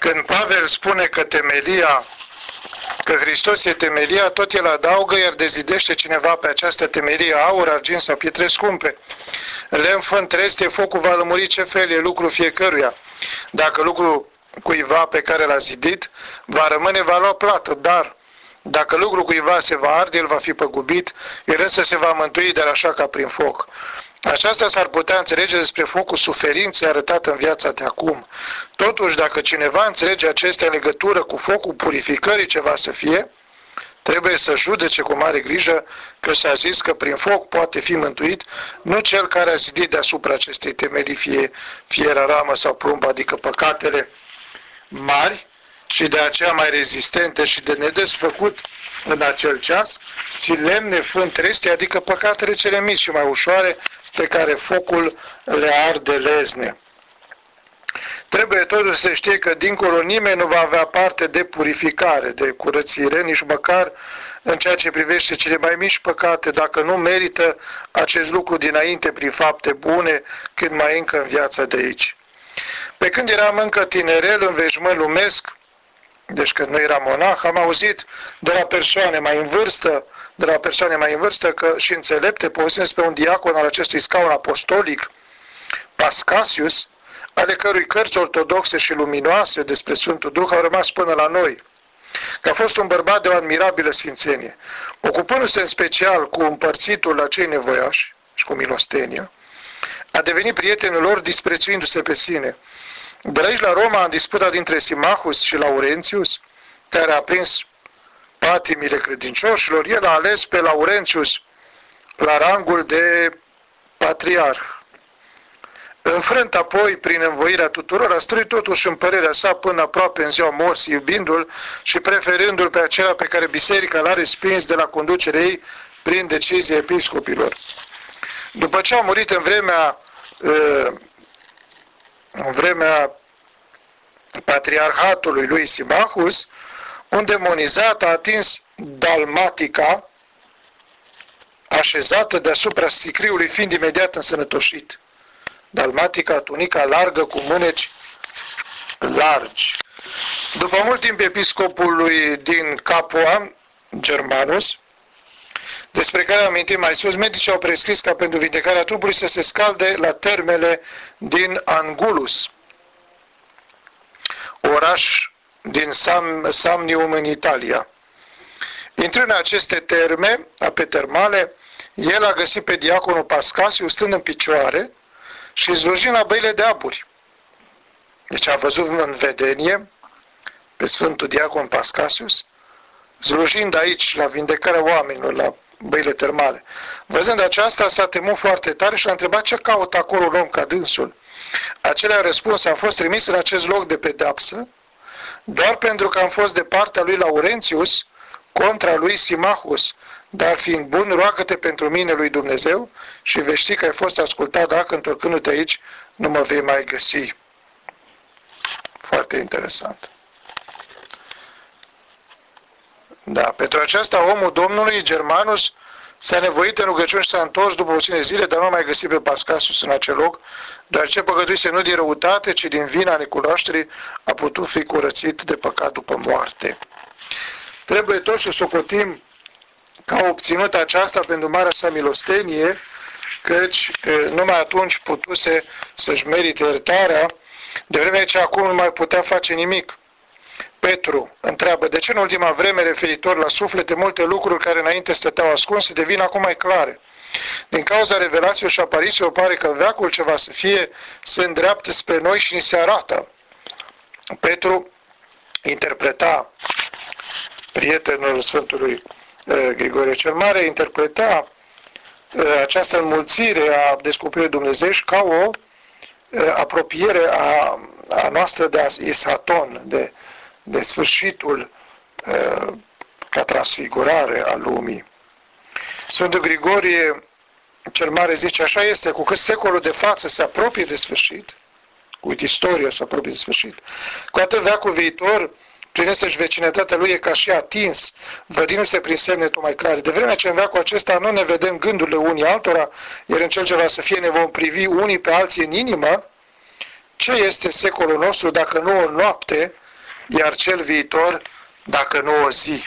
Când Pavel spune că Hristos e temelia, tot el adaugă, iar dezidește cineva pe această temelie aur, argint sau pietre scumpe. Lemn, fân, trestie, focul va lămuri ce fel e lucru fiecăruia. Dacă lucru cuiva pe care l-a zidit, va rămâne, va lua plată, dar dacă lucru cuiva se va arde, el va fi păgubit, el însă se va mântui, dar așa ca prin foc. Aceasta s-ar putea înțelege despre focul suferinței arătat în viața de acum. Totuși, dacă cineva înțelege acestea în legătură cu focul purificării ce va să fie, trebuie să judece cu mare grijă că s-a zis că prin foc poate fi mântuit, nu cel care a zidit deasupra acestei temelii, fie fiera, ramă sau plumb, adică păcatele mari și de aceea mai rezistente și de nedesfăcut în acel ceas, ci lemne, fân, trestie, adică păcatele cele mici și mai ușoare pe care focul le arde lezne. Trebuie totuși să știe că dincolo nimeni nu va avea parte de purificare, de curățire, nici măcar în ceea ce privește cele mai mici păcate, dacă nu merită acest lucru dinainte prin fapte bune, când mai încă în viața de aici. Pe când eram încă tinerel în veșmânt lumesc, deci când nu eram monah, am auzit de la persoane mai în vârstă, că și înțelepte, povestind despre un diacon al acestui scaun apostolic, Pascasius, ale cărui cărți ortodoxe și luminoase despre Sfântul Duh au rămas până la noi, că a fost un bărbat de o admirabilă sfințenie, ocupându-se în special cu împărțitul la cei nevoiași și cu milostenia, a devenit prietenul lor disprețuindu-se pe sine. De aici la Roma, în disputa dintre Simachus și Laurentius, care a prins patimile credincioșilor, el a ales pe Laurentius la rangul de patriarh. Înfrânt apoi, prin învoirea tuturor, a strâit totuși în părerea sa până aproape în ziua morții, iubindu-l și preferându-l pe acela pe care biserica l-a respins de la conducerea ei prin decizia episcopilor. După ce a murit în vremea patriarhatului lui Simachus, un demonizat a atins Dalmatica, așezată deasupra sicriului, fiind imediat însănătoșit. Dalmatica, tunica largă cu mâneci largi. După mult timp, episcopului din Capua, Germanus, despre care am amintit mai sus, medicii au prescris ca pentru vindecarea trupului să se scalde la termele din Angulus, oraș din Samnium în Italia. Intrând în aceste terme, ape termale, el a găsit pe diaconul Pascasiu stând în picioare și slujind la băile de aburi. Deci a văzut în vedenie pe Sfântul Diacon Pascasius, slujind aici la vindecarea oamenilor, la băile termale. Văzând aceasta, s-a temut foarte tare și a întrebat ce caută acolo un om ca dânsul. Acela a răspuns: am fost trimis în acest loc de pedapsă doar pentru că am fost de partea lui Laurentius contra lui Simachus, dar fiind bun, roagă-te pentru mine lui Dumnezeu și vei ști că ai fost ascultat, dacă întorcându-te aici nu mă vei mai găsi. Foarte interesant. Da, pentru aceasta omul Domnului, Germanus, s-a nevoit în rugăciuni și s-a întors după puține zile, dar nu a mai găsit pe Pascasius în acel loc, deoarece păcătuise nu din răutate, ci din vina necunoașterii, a putut fi curățit de păcat după moarte. Trebuie tot să socotim că a obținut aceasta pentru marea sa milostenie, căci numai atunci putuse să-și merite iertarea, de vreme ce acum nu mai putea face nimic. Petru întreabă: de ce în ultima vreme, referitor la suflete, multe lucruri care înainte stăteau ascunse devin acum mai clare? Din cauza revelațiilor și aparițiilor pare că veacul ce va să fie se îndreaptă spre noi și ni se arată. Petru interpreta, prietenul Sfântului Grigorie cel Mare, interpreta această înmulțire a descoperirii dumnezeiești ca o apropiere a noastră de Isaton, de sfârșitul ca transfigurare a lumii. Sfântul Grigorie cel Mare zice: așa este, cu cât secolul de față se apropie de sfârșit, cu cât istoria se apropie de sfârșit, cu atât veacul viitor, prin însăși vecinătatea lui, e ca și atins, vădindu-se prin semne tot mai clare. De vremea ce în veacul acesta nu ne vedem gândurile unii altora, iar în cel ce va să fie ne vom privi unii pe alții în inimă, ce este secolul nostru dacă nu o noapte iar cel viitor, dacă nu o zi.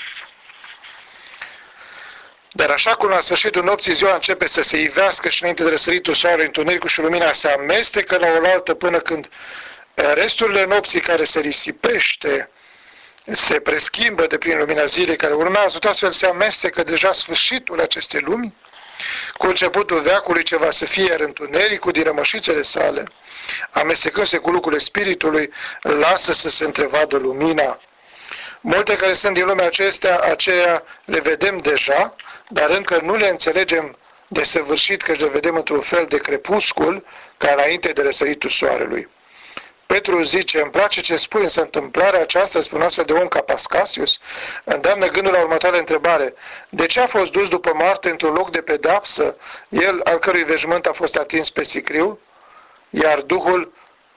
Dar așa cum la sfârșitul nopții ziua începe să se ivească și înainte de răsăritul soarelui, întunericul și lumina se amestecă la oaltă până când resturile nopții care se risipește se preschimbă de prin lumina zilei care urmează, tot astfel se amestecă deja sfârșitul acestei lumi cu începutul veacului ce va să fie, iar întunericul din rămășițele sale, amestecându-se cu lucrurile Spiritului, lasă să se întrevadă lumina. Multe care sunt din lumea aceea le vedem deja, dar încă nu le înțelegem desăvârșit, că le vedem într-un fel de crepuscul ca înainte de răsăritul soarelui. Petru zice, îmi place ce spui, însă întâmplarea aceasta, spune astfel de om ca Pascasius, îndeamnă gândul la următoarea întrebare. De ce a fost dus după moarte într-un loc de pedapsă, el al cărui veșmânt a fost atins pe sicriu, iar Duhul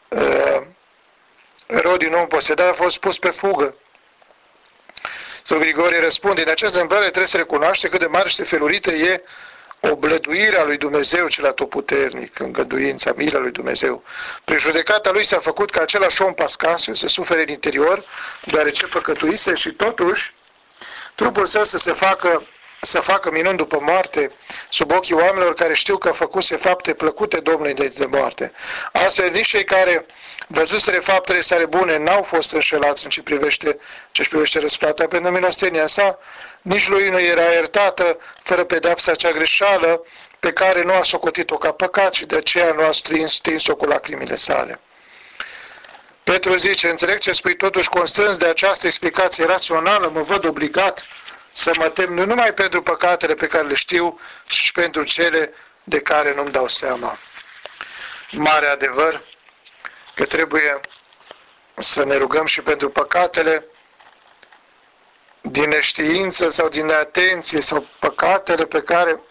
rău din om posedat a fost pus pe fugă? Sfântul Grigorie răspunde, în această întâmplare trebuie să recunoaște cât de mare și de felurită e oblăduirea lui Dumnezeu cel atotputernic, îngăduința, mila lui Dumnezeu. Prin judecata lui s-a făcut ca același om Pascasiu să sufere în interior, deoarece păcătuise și totuși trupul său să facă minuni după moarte, sub ochii oamenilor care știu că făcuse fapte plăcute Domnului de moarte. Astfel, nici cei care văzuseră faptele sale bune n-au fost înșelați în ce privește răsplata pentru milostenia sa, nici lui nu era iertată fără pedapsa cea greșeală pe care nu a socotit-o ca păcat și de aceea nu a stins-o cu lacrimile sale. Petru zice, înțeleg ce spui, totuși constrâns de această explicație rațională, mă văd obligat să mă tem nu numai pentru păcatele pe care le știu, ci și pentru cele de care nu-mi dau seama. Mare adevăr că trebuie să ne rugăm și pentru păcatele din neștiință sau din neatenție sau păcatele pe care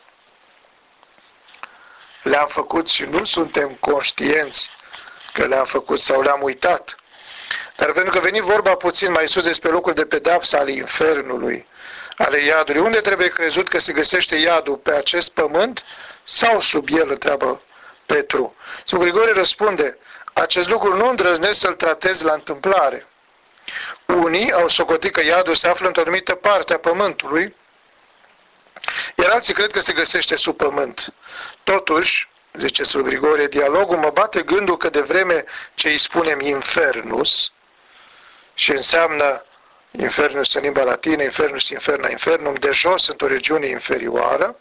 le-am făcut și nu suntem conștienți că le-am făcut sau le-am uitat. Dar pentru că veni vorba puțin mai sus despre locul de pedapsă ale infernului, ale iadului, unde trebuie crezut că se găsește iadul, pe acest pământ sau sub el, întreabă Petru. Sfântul Grigorie răspunde, acest lucru nu îndrăznesc să-l tratez la întâmplare. Unii au socotit că iadul se află într-o anumită parte a pământului, iar alții cred că se găsește sub pământ. Totuși, zice Sfântul Grigorie, dialogul mă bate gândul că de vreme ce îi spunem infernus, și înseamnă infernus în limba latină, infernus, inferna, infernum, de jos într-o regiune inferioară,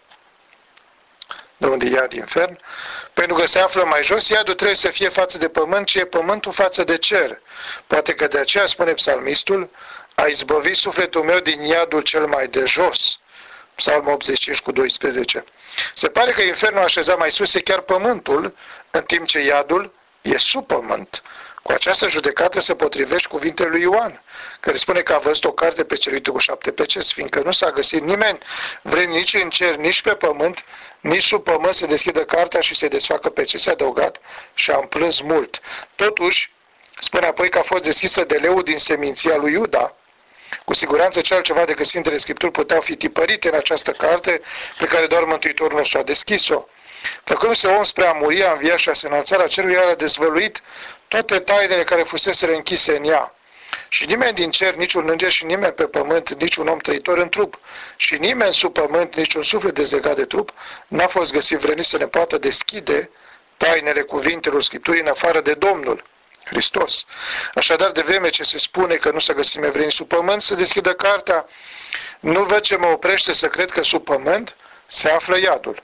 de unde e iad infern, pentru că se află mai jos, iadul trebuie să fie față de pământ, ci e pământul față de cer. Poate că de aceea spune psalmistul, a izbăvit sufletul meu din iadul cel mai de jos. Psalm 85 cu 12. Se pare că infernul așezat mai sus e chiar pământul, în timp ce iadul e sub pământ. Cu această judecată se potrivește cuvintele lui Ioan, care spune că a văzut o carte pecerită cu 7 peceți, fiindcă nu s-a găsit nimeni vrem nici în cer, nici pe pământ, nici sub pământ să deschidă cartea și să-i desfacă peceți, adăugat și am plâns mult. Totuși, spune apoi că a fost deschisă de leul din seminția lui Iuda. Cu siguranță ce altceva decât Sfintele Scripturi puteau fi tipărite în această carte pe care doar Mântuitorul nostru a deschis-o. Făcându-se om spre a muri, a învia și a se înălța la cerul, el a dezvăluit toate tainele care fuseseră închise în ea. Și nimeni din cer, niciun înger și nimeni pe pământ, niciun om trăitor în trup, și nimeni sub pământ, niciun suflet dezlegat de trup, n-a fost găsit vrănit să ne poată deschide tainele cuvintelor Scripturii în afară de Domnul Hristos. Așadar, de vreme ce se spune că nu s-a găsit vrănit sub pământ, să deschidă cartea, nu văd ce mă oprește să cred că sub pământ se află iadul.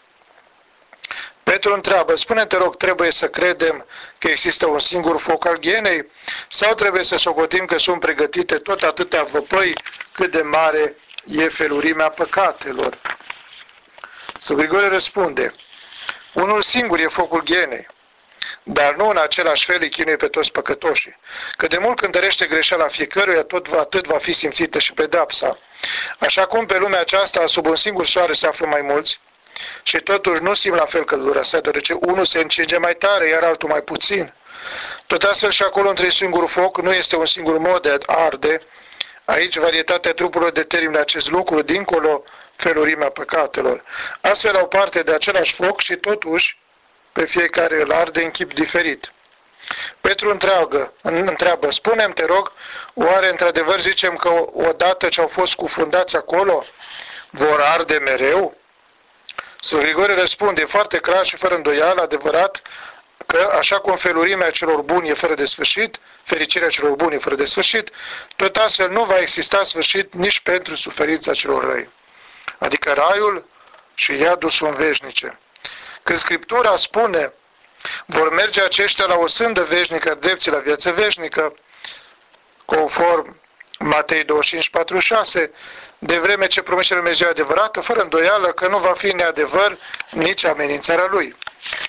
Petru întreabă, spune te rog, trebuie să credem că există un singur foc al ghienei sau trebuie să socotim că sunt pregătite tot atâtea văpăi cât de mare e felurimea păcatelor? Sfântul Grigorie răspunde, unul singur e focul ghienei, dar nu în același fel îi chinuie pe toți păcătoșii, că de mult cântărește greșeala fiecăruia, atât va fi simțită și pedapsa. Așa cum pe lumea aceasta, sub un singur soare se află mai mulți, și totuși nu simt la fel căldura sa, deoarece unul se încinge mai tare, iar altul mai puțin. Tot astfel și acolo între singur foc nu este un singur mod de a arde. Aici varietatea trupurilor determină acest lucru, dincolo felurimea păcatelor. Astfel au parte de același foc și totuși pe fiecare îl arde în chip diferit. Petru întreabă, spune-mi, te rog, oare într-adevăr zicem că odată ce au fost cufundați acolo, vor arde mereu? Sfânt Grigore răspunde foarte clar și fără îndoială, adevărat, că așa cum felurimea celor buni e fără de sfârșit, fericirea celor buni e fără de sfârșit, tot astfel nu va exista sfârșit nici pentru suferința celor răi. Adică raiul și iadul sunt veșnice. Când Scriptura spune, vor merge aceștia la o sândă veșnică, drepții la viață veșnică, conform Matei 25:46, de vreme ce promisiunea Lui Dumnezeu e adevărată, fără îndoială că nu va fi neadevăr nici amenințarea Lui.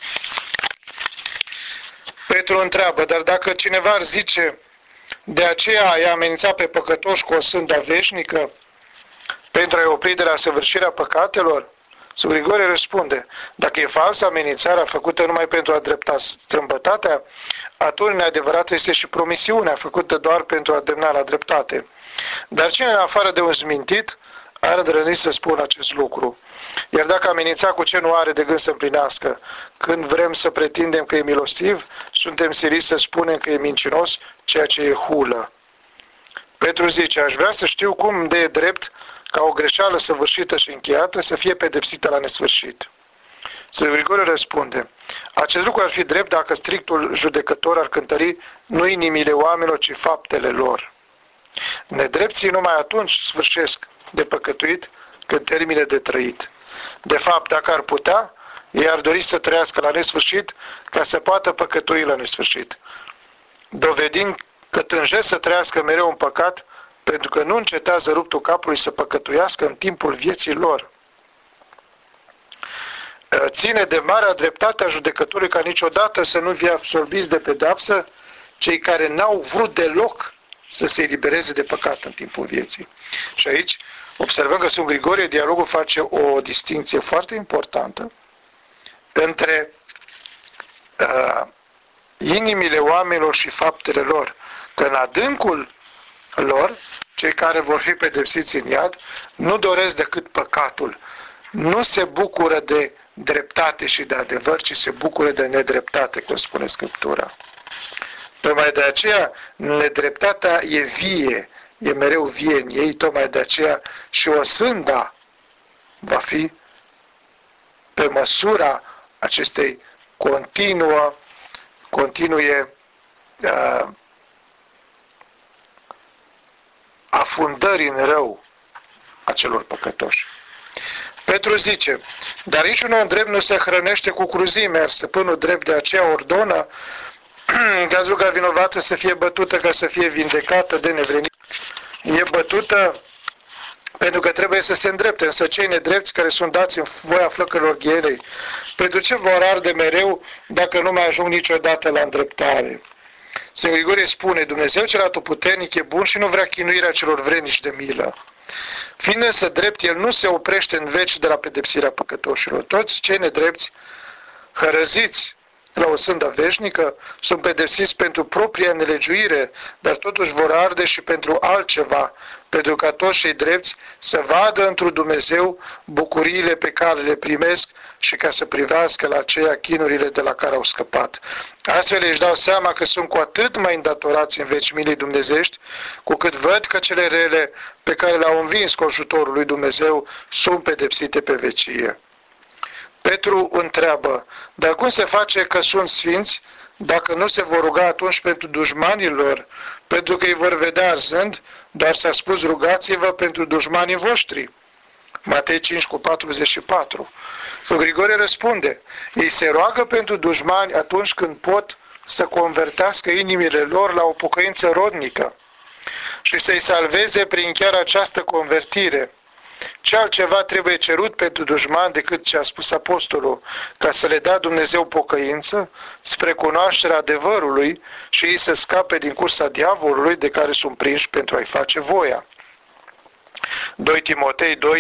Petru întreabă, dar dacă cineva ar zice, de aceea i-a amenințat pe păcătoși cu o sândă veșnică, pentru a-i opri de la săvârșirea păcatelor? Sfânt Grigore răspunde, dacă e falsă amenințarea făcută numai pentru a drepta strâmbătatea, atunci neadevărată este și promisiunea făcută doar pentru a demna la dreptate. Dar cine în afară de un zmintit are îndrăznit să spună acest lucru? Iar dacă amenința cu ce nu are de gând să împlinească, când vrem să pretindem că e milostiv, suntem siliți să spunem că e mincinos, ceea ce e hulă. Petru zice, aș vrea să știu cum de e drept ca o greșeală săvârșită și încheiată să fie pedepsită la nesfârșit. Sfânt Grigore răspunde, acest lucru ar fi drept dacă strictul judecător ar cântări nu inimile oamenilor, ci faptele lor. Nedrepții numai atunci sfârșesc de păcătuit când termine de trăit. De fapt, dacă ar putea, ei ar dori să trăiască la nesfârșit ca să poată păcătui la nesfârșit, dovedind că tânjesc să trăiască mereu în păcat, pentru că nu încetează ruptul capului să păcătuiască în timpul vieții lor. Ține de marea dreptate a judecătorului ca niciodată să nu fie absorbiți de pedeapsă cei care n-au vrut deloc să se elibereze de păcat în timpul vieții. Și aici observăm că Sfânt Grigorie, dialogul face o distinție foarte importantă între inimile oamenilor și faptele lor, că în adâncul lor, cei care vor fi pedepsiți în iad, nu doresc decât păcatul, nu se bucură de dreptate și de adevăr, ci se bucură de nedreptate, cum spune Scriptura. Tocmai de aceea, nedreptatea e vie, e mereu vie în ei, tocmai de aceea și o sânda va fi pe măsura acestei continue afundări în rău a celor păcătoși. Petru zice, dar niciun om drept nu se hrănește cu cruzime, iar stăpânul drept de aceea ordonă gazduga vinovată să fie bătută ca să fie vindecată de nevrenit. E bătută pentru că trebuie să se îndrepte, însă cei nedrepți care sunt dați în voia flăcărilor ghienei, pentru ce vor arde mereu dacă nu mai ajung niciodată la îndreptare? Sfânt Grigorie spune, Dumnezeu cel atotputernic e bun și nu vrea chinuirea celor vrenici de milă. Fiind însă drept, El nu se oprește în veci de la pedepsirea păcătoșilor. Toți cei nedrepți, hărăziți la o sândă veșnică, sunt pedepsiți pentru propria nelegiuire, dar totuși vor arde și pentru altceva, pentru ca toți cei drepți să vadă într-un Dumnezeu bucuriile pe care le primesc și ca să privească la aceea chinurile de la care au scăpat. Astfel își dau seama că sunt cu atât mai îndatorați în veci milei dumnezești, cu cât văd că cele rele pe care le-au învins cu ajutorul lui Dumnezeu sunt pedepsite pe vecie. Petru întreabă, dar cum se face că sunt sfinți dacă nu se vor ruga atunci pentru dușmanii lor, pentru că îi vor vedea arzând, doar s-a spus rugați-vă pentru dușmanii voștri. Matei 5:44. Sfânt Grigorie răspunde, ei se roagă pentru dușmani atunci când pot să convertească inimile lor la o pocăință rodnică și să-i salveze prin chiar această convertire. Ce altceva trebuie cerut pentru dușmani decât ce a spus apostolul, ca să le dea Dumnezeu pocăință spre cunoașterea adevărului și ei să scape din cursa diavolului de care sunt prinși pentru a-i face voia. 2 Timotei 2,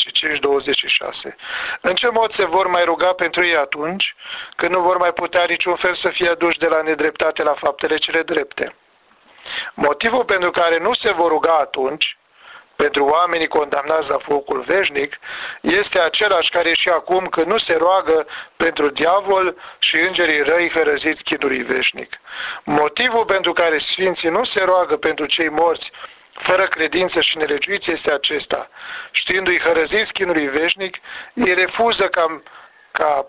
25-26. În ce mod se vor mai ruga pentru ei atunci, când nu vor mai putea niciun fel să fie aduși de la nedreptate la faptele cele drepte? Motivul pentru care nu se vor ruga atunci, pentru oamenii condamnați la focul veșnic este același care și acum că nu se roagă pentru diavol și îngerii răi hărăziți chinului veșnic. Motivul pentru care sfinții nu se roagă pentru cei morți fără credință și nelegiuiți este acesta: știindu-i hărăziți chinului veșnic, ei refuză ca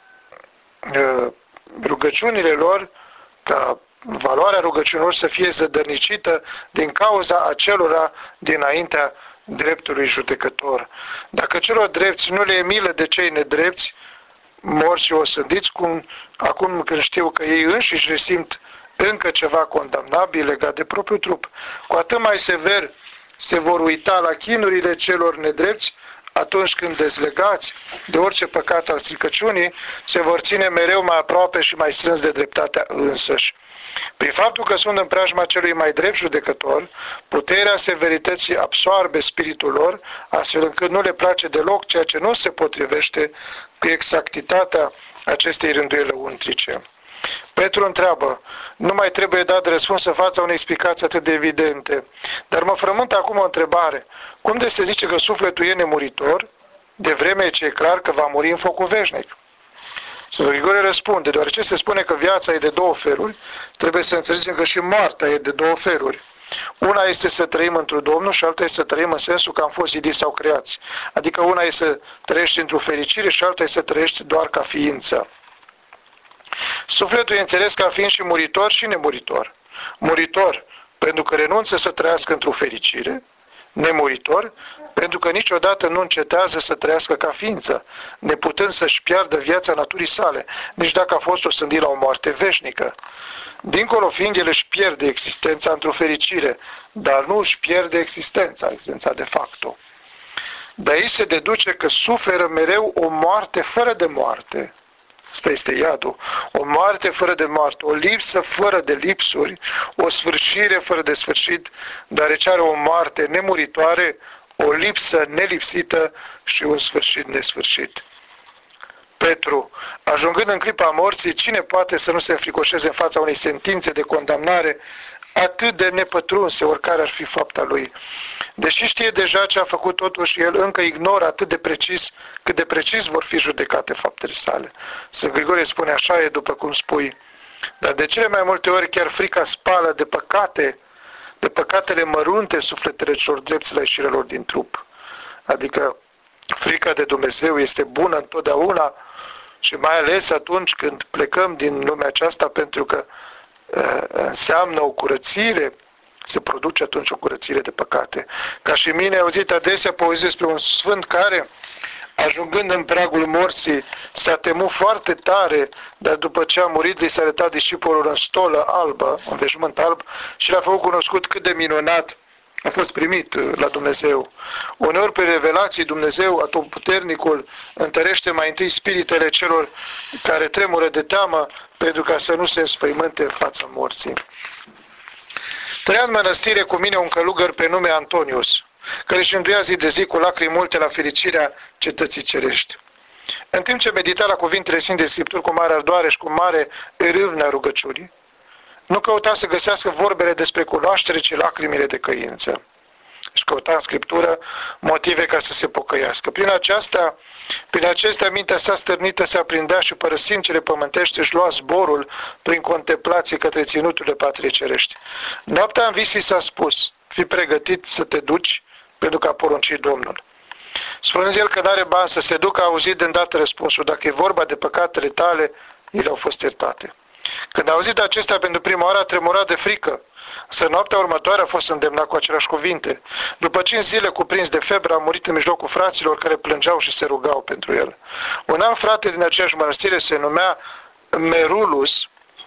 rugăciunile lor, ca valoarea rugăciunilor să fie zădărnicită din cauza acelora dinaintea dreptului judecător. Dacă celor drepți nu le e milă de cei nedrepți, morți și osândiți, acum când știu că ei înșiși resimt încă ceva condamnabil legat de propriul trup, cu atât mai sever se vor uita la chinurile celor nedrepți atunci când, dezlegați de orice păcat al stricăciunii, se vor ține mereu mai aproape și mai strâns de dreptatea însăși. Prin faptul că sunt în preajma celui mai drept judecător, puterea severității absoarbe spiritul lor, astfel încât nu le place deloc ceea ce nu se potrivește cu exactitatea acestei rânduieli lăuntrice. Petru întreabă: nu mai trebuie dat răspuns în fața unei explicații atât de evidente, dar mă frământă acum o întrebare: cum de se zice că sufletul e nemuritor, de vreme ce e clar că va muri în focul veșnic? Sfântul Grigore răspunde: deoarece se spune că viața e de două feluri, trebuie să înțelegem că și moartea e de două feluri. Una este să trăim într-un Domnul și alta este să trăim în sensul că am fost zidiți sau creați. Adică una este să trăiești într-o fericire și alta este să trăiești doar ca ființă. Sufletul e înțeles ca fiind și muritor și nemuritor. Muritor pentru că renunță să trăiască într-o fericire, nemuritor pentru că niciodată nu încetează să trăiască ca ființă, neputând să-și piardă viața naturii sale, nici dacă a fost osândit la o moarte veșnică. Dincolo fiind, el își pierde existența într-o fericire, dar nu își pierde existența de facto. De aici se deduce că suferă mereu o moarte fără de moarte. Asta este iadul. O moarte fără de moarte, o lipsă fără de lipsuri, o sfârșire fără de sfârșit, deoarece are o moarte nemuritoare, o lipsă nelipsită și un sfârșit nesfârșit. Petru: ajungând în clipa morții, cine poate să nu se înfricoșeze în fața unei sentințe de condamnare atât de nepătrunse, oricare ar fi fapta lui? Deși știe deja ce a făcut, totuși el încă ignoră atât de precis cât de precis vor fi judecate faptele sale. Sfânt Grigore spune: așa e după cum spui, dar de cele mai multe ori chiar frica spală de păcatele mărunte sufletele celor drepți la ieșirea lor din trup. Adică frica de Dumnezeu este bună întotdeauna și mai ales atunci când plecăm din lumea aceasta, pentru că înseamnă o curățire, se produce atunci o curățire de păcate. Ca și mine, auzit adesea poezii despre un sfânt care, ajungând în pragul morții, s-a temut foarte tare, dar după ce a murit, li s-a arătat discipolul în stolă albă, în veșmânt alb, și l-a făcut cunoscut cât de minunat a fost primit la Dumnezeu. Uneori, pe revelații, Dumnezeu, Atotputernicul, întărește mai întâi spiritele celor care tremură de teamă, pentru ca să nu se înspăimânte în fața morții. Trăia în mănăstire cu mine un călugăr pe nume Antonius, care își înduia zi de zi cu lacrimi multe la fericirea cetății cerești. În timp ce medita la cuvintele Sfintei Scripturi cu mare ardoare și cu mare râvnă a rugăciunii, nu căuta să găsească vorbele despre cunoaștere, ci lacrimile de căință. Și căuta în Scriptură motive ca să se pocăiască. Prin acestea, mintea sa stârnită se aprindea și, părăsind cele pământești, își lua zborul prin contemplație către ținuturile patriei cerești. Noaptea în vis s-a spus: fii pregătit să te duci, pentru că a poruncit Domnul. Spunând el că n-are bani să se ducă, a auzit de îndată răspunsul: dacă e vorba de păcatele tale, ele au fost iertate. Când a auzit acestea pentru prima oară, a tremurat de frică, însă noaptea următoare a fost îndemnat cu aceleași cuvinte. După 5 zile, cuprins de febră, a murit în mijlocul fraților care plângeau și se rugau pentru el. Un alt frate din aceeași mănăstire se numea Merulus.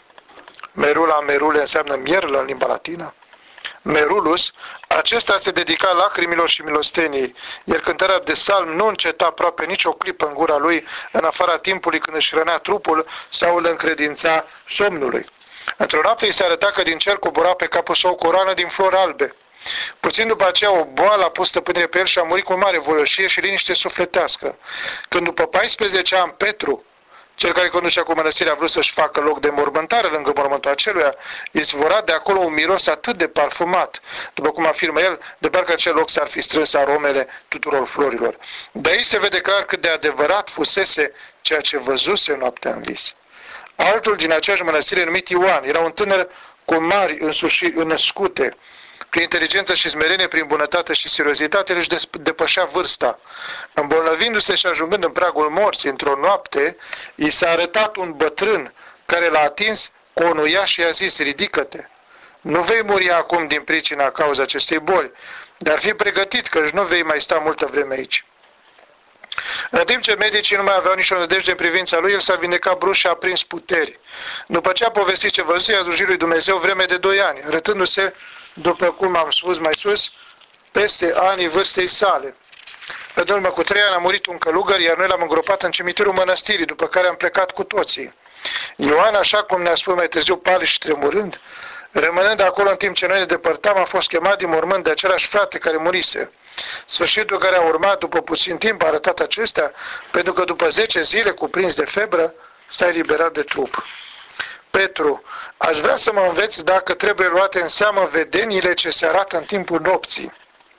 Merule înseamnă mierlă în limba latină. Merulus, acesta se dedica lacrimilor și milosteniei, iar cântarea de salm nu înceta aproape nicio clipă în gura lui, în afara timpului când își hrănea trupul sau îl încredința somnului. Într-o noapte îi se arăta că din cer cobora pe capul său o coroană din flori albe. Puțin după aceea o boală a pus stăpânire pe el și a murit cu mare voioșie și liniște sufletească. Când după 14 ani Petru, Cel care conducea cu mănăstirea a vrut să-și facă loc de mormântare lângă mormântul aceluia, izvora de acolo un miros atât de parfumat, după cum afirmă el, de parcă acel loc s-ar fi strâns aromele tuturor florilor. De aici se vede clar cât de adevărat fusese ceea ce văzuse noaptea în vis. Altul din aceeași mănăstire, numit Ioan, era un tânăr cu mari înnăscute. Prin inteligență și smerenie, prin bunătate și seriozitate, el își depășea vârsta. Îmbolnăvindu-se și ajungând în pragul morții într-o noapte, i s-a arătat un bătrân care l-a atins cu o nuia și i-a zis: ridică-te! Nu vei muri acum din pricina cauza acestei boli, dar fi pregătit că nu vei mai sta multă vreme aici. În timp ce medicii nu mai aveau nicio nădejde în privința lui, el s-a vindecat brusc și a prins puteri. După ce a povestit ce văzuse, i-a slujit lui Dumnezeu vreme de 2 ani, arătându-se, după cum am spus mai sus, peste anii vârstei sale. În urmă cu 3 ani a murit un călugăr, iar noi l-am îngropat în cimitirul mănăstirii, după care am plecat cu toții. Ioan, așa cum ne-a spus mai târziu, palid și tremurând, rămânând acolo în timp ce noi ne depărtam, a fost chemat din mormânt de același frate care murise. Sfârșitul care a urmat după puțin timp a arătat acestea, pentru că după 10 zile, cuprins de febră, s-a eliberat de trup. Petru, aș vrea să mă înveți dacă trebuie luate în seamă vedeniile ce se arată în timpul nopții.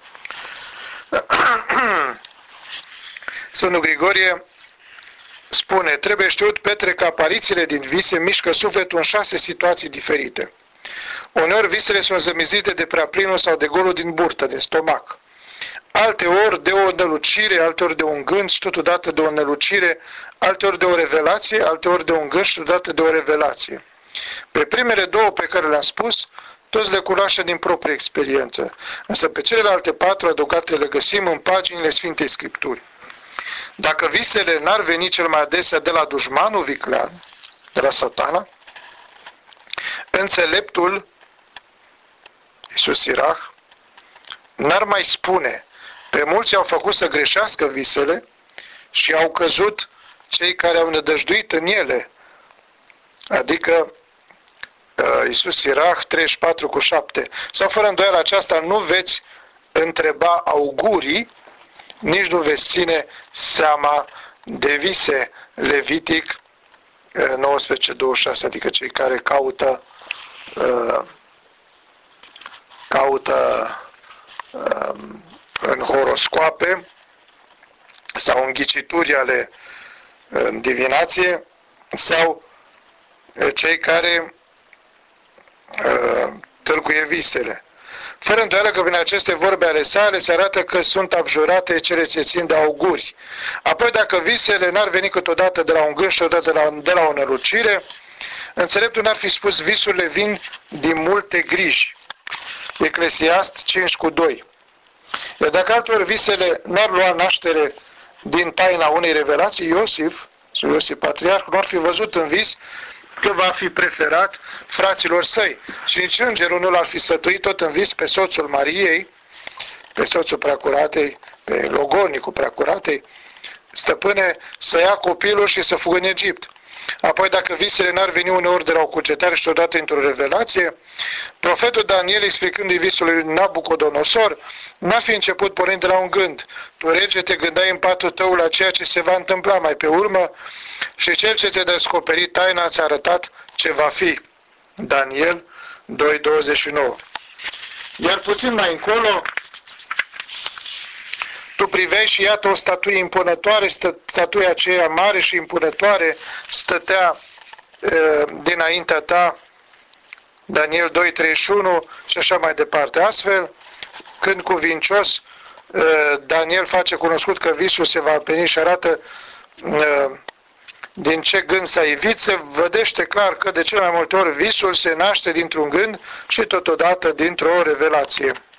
Sfântul Grigorie spune: trebuie știut, Petre, că aparițiile din vise mișcă sufletul în 6 situații diferite. Uneori visele sunt zămizite de prea plinul sau de golul din burtă, de stomac. Alteori de o nălucire, alteori de un gând și totodată de o nălucire, alteori de o revelație, alteori de un gând și totodată de o revelație. Pe primele 2 pe care le-am spus, toți le cunoaștem din proprie experiență, însă pe celelalte 4 adăugate le găsim în paginile Sfintei Scripturi. Dacă visele n-ar veni cel mai adesea de la dușmanul viclean, de la Satana, înțeleptul Iisus Sirach n-ar mai spune: pe mulți au făcut să greșească visele și au căzut cei care au nădăjduit în ele. Adică Iisus Sirach 34:7. Sau fără îndoială aceasta nu veți întreba augurii, nici nu veți ține seama de vise. Levitic 19:26, adică cei care caută în horoscoape sau în ghicituri ale divinație, sau cei care tâlcuie visele. Fără îndoială că prin aceste vorbe ale sale se arată că sunt abjurate cele ce țin de auguri. Apoi, dacă visele n-ar veni câteodată de la un gând și odată de la o nălucire, înțeleptul n-ar fi spus: visurile vin din multe griji. Eclesiast 5:2. Iar dacă altor visele n-ar lua naștere din taina unei revelații, Iosif Patriarh, nu ar fi văzut în vis că va fi preferat fraților săi. Și nici îngerul nu l-ar fi sătuit tot în vis pe soțul Mariei, pe soțul preacuratei, pe logonicul preacuratei: stăpâne, să ia copilul și să fugă în Egipt. Apoi, dacă visele n-ar veni uneori de la o cugetare și odată într-o revelație, profetul Daniel, explicându-i visul lui Nabucodonosor, n-ar fi început pornind de la un gând: tu, rege, te gândeai în patul tău la ceea ce se va întâmpla mai pe urmă și cel ce ți-a descoperit taina ți-a arătat ce va fi. Daniel 2:29. Iar puțin mai încolo, tu priveai și iată o statuie impunătoare, statuia aceea mare și impunătoare stătea dinaintea ta. Daniel 2:31 și așa mai departe. Astfel, când cuvincios Daniel face cunoscut că visul se va împlini și arată din ce gând s-a ivit, se vedește clar că de cele mai multe ori visul se naște dintr-un gând și totodată dintr-o revelație.